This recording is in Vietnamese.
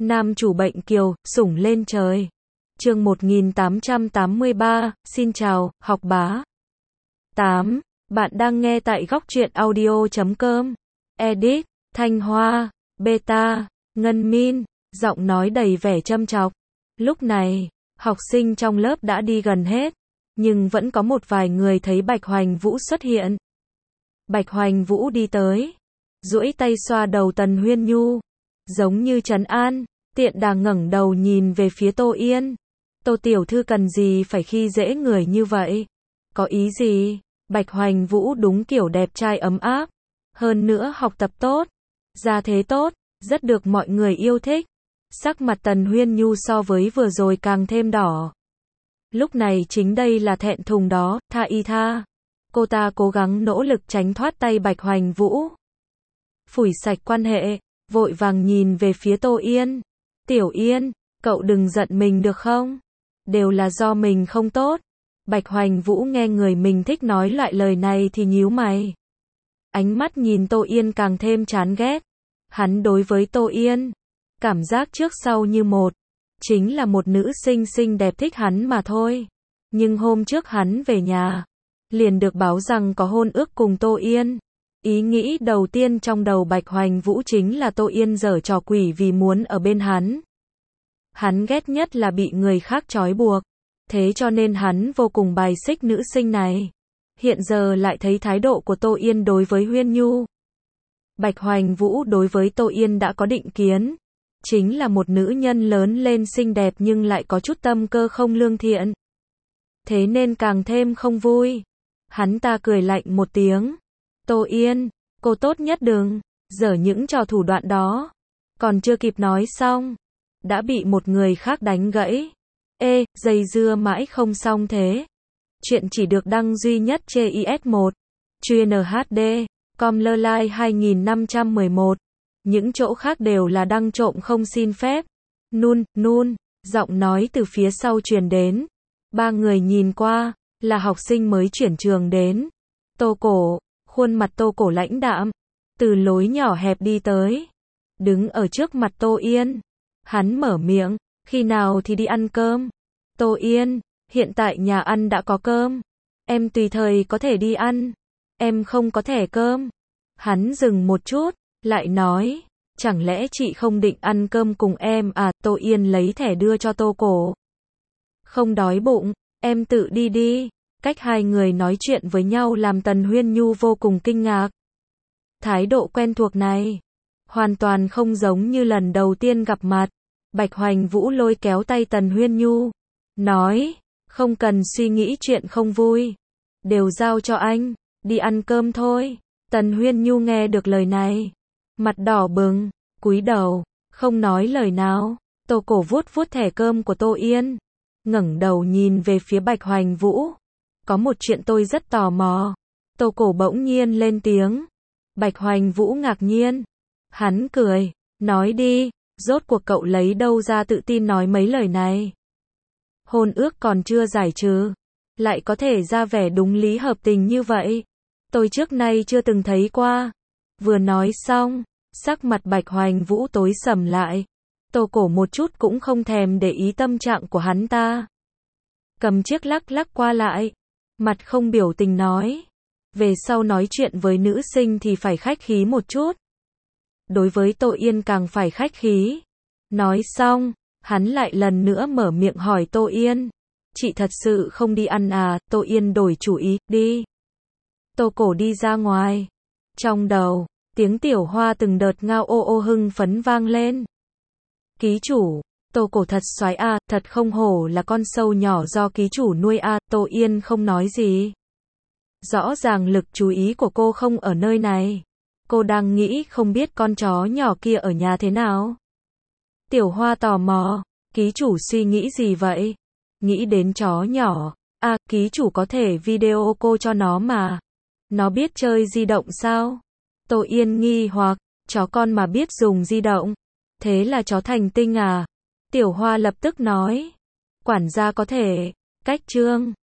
Nam chủ bệnh kiều, sủng lên trời. Chương 1883, xin chào, học bá. 8. Bạn đang nghe tại góc truyện audio.com. Edit, Thanh Hoa, Beta, Ngân Min, giọng nói đầy vẻ châm chọc. Lúc này, học sinh trong lớp đã đi gần hết, nhưng vẫn có một vài người thấy Bạch Hoành Vũ xuất hiện. Bạch Hoành Vũ đi tới, duỗi tay xoa đầu Tần Huyên Nhu, giống như trấn an, tiện đà ngẩng đầu nhìn về phía Tô Yên. Tô tiểu thư cần gì phải khi dễ người như vậy? Có ý gì? Bạch Hoành Vũ đúng kiểu đẹp trai ấm áp, hơn nữa học tập tốt, gia thế tốt, rất được mọi người yêu thích. Sắc mặt Tần Huyên Nhu so với vừa rồi càng thêm đỏ. Lúc này chính đây là thẹn thùng đó, tha. Cô ta cố gắng nỗ lực tránh thoát tay Bạch Hoành Vũ. Phủi sạch quan hệ, vội vàng nhìn về phía Tô Yên. Tiểu Yên, cậu đừng giận mình được không? Đều là do mình không tốt. Bạch Hoành Vũ nghe người mình thích nói loại lời này thì nhíu mày. Ánh mắt nhìn Tô Yên càng thêm chán ghét. Hắn đối với Tô Yên, cảm giác trước sau như một. Chính là một nữ sinh xinh đẹp thích hắn mà thôi. Nhưng hôm trước hắn về nhà, liền được báo rằng có hôn ước cùng Tô Yên. Ý nghĩ đầu tiên trong đầu Bạch Hoành Vũ chính là Tô Yên giở trò quỷ vì muốn ở bên hắn. Hắn ghét nhất là bị người khác trói buộc. Thế cho nên hắn vô cùng bài xích nữ sinh này. Hiện giờ lại thấy thái độ của Tô Yên đối với Huyên Nhu. Bạch Hoành Vũ đối với Tô Yên đã có định kiến. Chính là một nữ nhân lớn lên xinh đẹp nhưng lại có chút tâm cơ không lương thiện. Thế nên càng thêm không vui. Hắn ta cười lạnh một tiếng. Tô Yên, cô tốt nhất đừng giở những trò thủ đoạn đó. Còn chưa kịp nói xong, đã bị một người khác đánh gãy. Ê, dây dưa mãi không xong thế. Chuyện chỉ được đăng duy nhất trên IS1. Chuyên HD, com lơ like 2511. Những chỗ khác đều là đăng trộm không xin phép. Nun, giọng nói từ phía sau truyền đến. Ba người nhìn qua, là học sinh mới chuyển trường đến. Tô Cổ, khuôn mặt Tô Cổ lãnh đạm, từ lối nhỏ hẹp đi tới. Đứng ở trước mặt Tô Yên. Hắn mở miệng, khi nào thì đi ăn cơm? Tô Yên, hiện tại nhà ăn đã có cơm. Em tùy thời có thể đi ăn. Em không có thẻ cơm. Hắn dừng một chút, lại nói, chẳng lẽ chị không định ăn cơm cùng em à? Tô Yên lấy thẻ đưa cho Tô Cổ. Không đói bụng, em tự đi đi. Cách hai người nói chuyện với nhau làm Tần Huyên Nhu vô cùng kinh ngạc. Thái độ quen thuộc này, hoàn toàn không giống như lần đầu tiên gặp mặt. Bạch Hoành Vũ lôi kéo tay Tần Huyên Nhu, nói, không cần suy nghĩ chuyện không vui. Đều giao cho anh, đi ăn cơm thôi. Tần Huyên Nhu nghe được lời này, mặt đỏ bừng, cúi đầu, không nói lời nào. Tô Cổ vuốt thẻ cơm của Tô Yên, ngẩng đầu nhìn về phía Bạch Hoành Vũ. Có một chuyện tôi rất tò mò. Tô Cổ bỗng nhiên lên tiếng. Bạch Hoành Vũ ngạc nhiên. Hắn cười, nói đi, rốt cuộc cậu lấy đâu ra tự tin nói mấy lời này. Hôn ước còn chưa giải trừ, lại có thể ra vẻ đúng lý hợp tình như vậy. Tôi trước nay chưa từng thấy qua. Vừa nói xong, sắc mặt Bạch Hoành Vũ tối sầm lại. Tô Cổ một chút cũng không thèm để ý tâm trạng của hắn ta. Cầm chiếc lắc qua lại, mặt không biểu tình nói. Về sau nói chuyện với nữ sinh thì phải khách khí một chút. Đối với Tô Yên càng phải khách khí. Nói xong, hắn lại lần nữa mở miệng hỏi Tô Yên. Chị thật sự không đi ăn à? Tô Yên đổi chủ ý, đi. Tô Cổ đi ra ngoài. Trong đầu, tiếng Tiểu Hoa từng đợt ngao ô hưng phấn vang lên. Ký chủ, Tô Cổ thật xoái a, thật không hổ là con sâu nhỏ do ký chủ nuôi a. Tô Yên không nói gì. Rõ ràng lực chú ý của cô không ở nơi này. Cô đang nghĩ không biết con chó nhỏ kia ở nhà thế nào. Tiểu Hoa tò mò, ký chủ suy nghĩ gì vậy? Nghĩ đến chó nhỏ, à, ký chủ có thể video cô cho nó mà. Nó biết chơi di động sao? Tô Yên nghi hoặc, chó con mà biết dùng di động. Thế là chó thành tinh à? Tiểu Hoa lập tức nói, quản gia có thể, cách chương.